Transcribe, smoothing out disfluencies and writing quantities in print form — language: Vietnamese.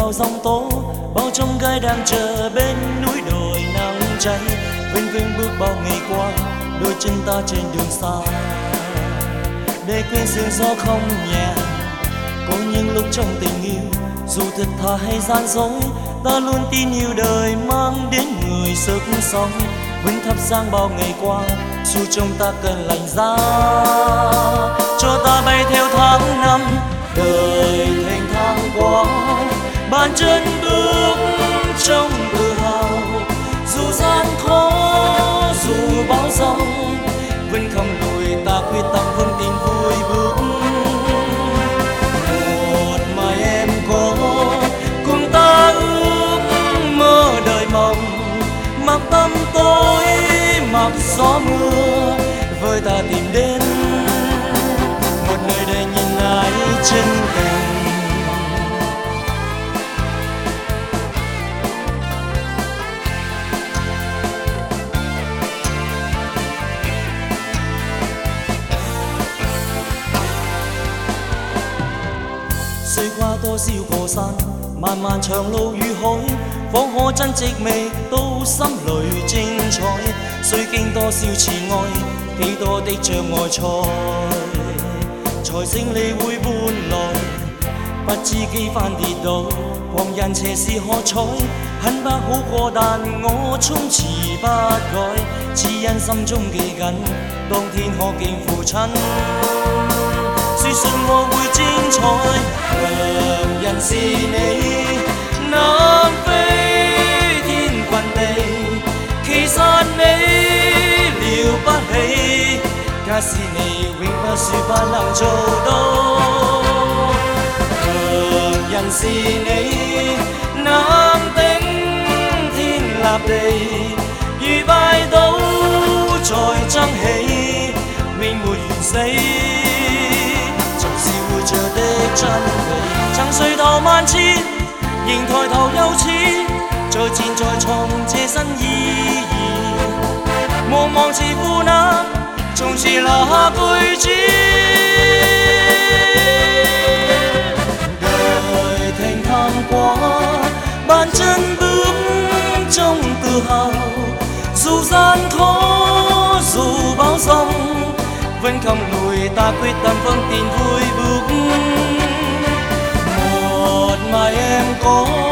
vào dòng tố, bao trong gai đang chờ bên núi đồi nắng cháy. Vinh vinh bước bao ngày qua, đôi chân ta trên đường xa, để quên sương gió không nhẹ. Có những lúc trong tình yêu, dù thật thà hay gian dối, ta luôn tin yêu đời mang đến người sức sống. Vinh thắp sáng bao ngày qua, dù trong ta cần lạnh giá, cho ta bay theo tháng năm. Đời thành thang qua, bàn chân bước trong tự hào. Dù gian khó, dù bão giông, vẫn không lùi, ta quyết tâm vững tin vui bước. Một mai em có cùng ta ước mơ đời mộng, mặc tâm tối, mặc gió mưa, với ta tìm đến một nơi đầy nhìn ai chân tình. Xuyên qua多少個山，漫漫長路與海，仿可真寂覓到心裏精彩。須經多少次愛，幾多的障礙賽，才勝利會換來。不知幾番跌倒，旁人斜視喝彩，很不好過，但我衝刺不改，只因心中記緊，當天可敬父親。說信我會精彩，良人是你，南飛天困地，其實你了不起，假使你永不說不能做到。良人是你，南頂天立地，如拜倒再爭起，永沒完死。着的真理，曾垂頭萬次，仍抬頭又似再戰再創這新意義。茫茫似負那從前留下句子，đời thành thang qua, bàn chân bước trong tự hào. Dù gian khó, dù bão giông, vẫn không lùi, ta quyết tâm vững tin vui bước. Một mai em có